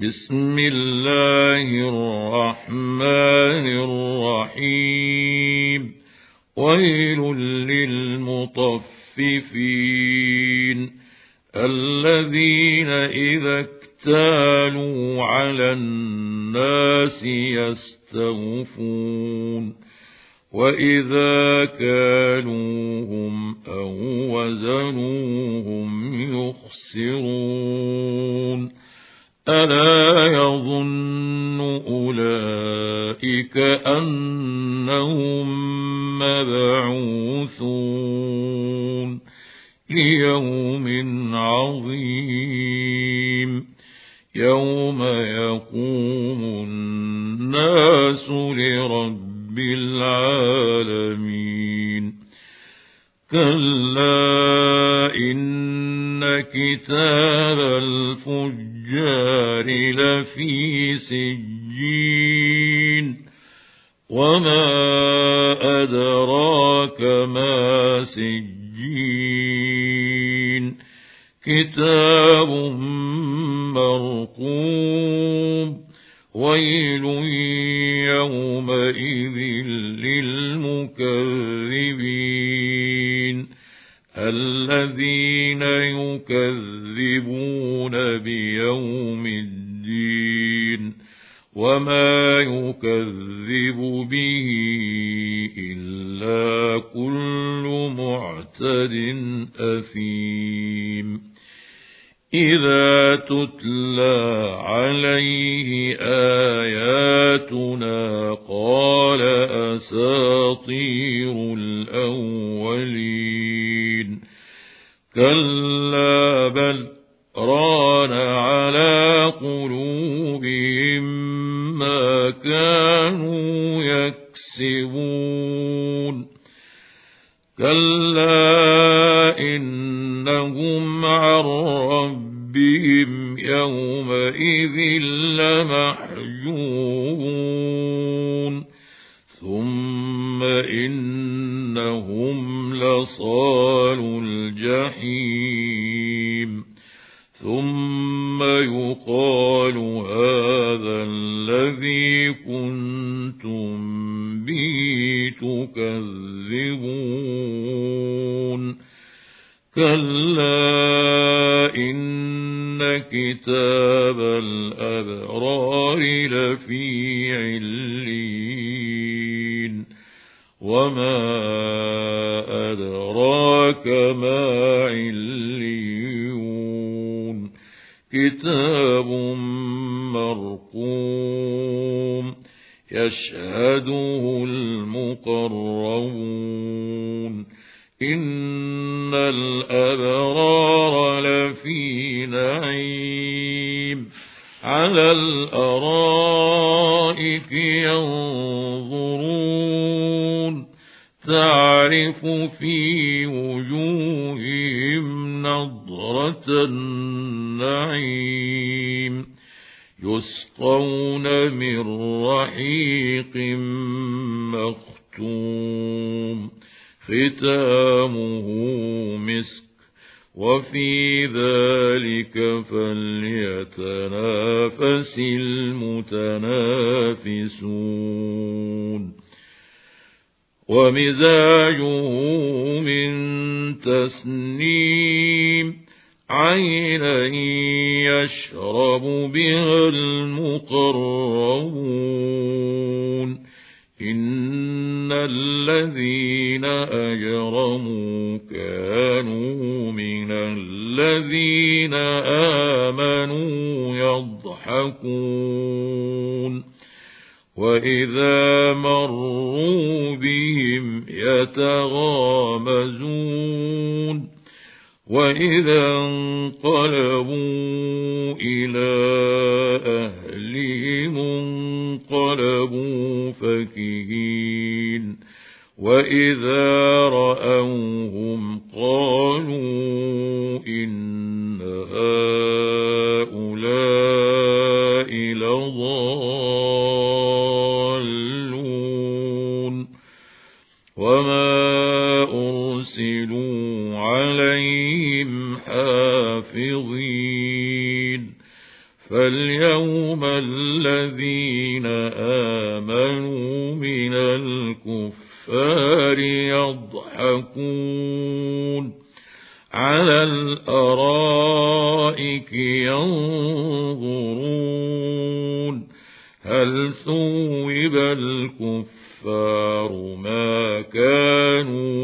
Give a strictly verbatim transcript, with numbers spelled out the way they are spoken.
بسم الله الرحمن الرحيم. ويل للمطففين الذين إذا اكتالوا على الناس يستوفون وإذا كالوهم أو وزنوهم يخسرون. ألا يظن أولئك أنهم مبعوثون ليوم عظيم يوم يقوم الناس لرب العالمين. كلا إن كتاب الفجار لفي سجين وما أدراك ما سجين كتاب مرقوم. ويل يومئذ للمكذبين الذين يكذبون بيوم الدين وما يكذب به إلا كل معتد أثيم. إذا تتلى عليه آياتنا قال أساطير الأولين. كلا بل ران على قلوبهم ما كانوا يكسبون. كلا إنهم عن ربهم يومئذ لمحجوبون. ثم إنهم لصالو الجحيم. ثم يقال هذا الذي كنتم به تكذبون. كلا إن كتاب الأبرار لفي عليين وما أدراك ما عليون كتاب مرقوم يشهده المقربون. إن الأبرار لفي نعيم على الأرائك ينظرون تعرف في وجوههم نضرة النعيم يسقون من رحيق مختوم ختامه مسك وفي ذلك فليتنافس المتنافسون. ومزاجه من تسنيم عينا يشرب بها المقربون. إن الذين أجرموا كانوا من الذين آمنوا يضحكون وإذا مروا بهم يتغامزون وإذا انقلبوا إلى أهلهم انقلبوا فكهين وإذا رأوهم قالوا إن هؤلاء لضالون. وما أرسلوا عليهم حافظين فلينظروا اليوم الذين آمنوا من الكفار يضحكون على الأرائك ينظرون هل ثوب الكفار ما كانوا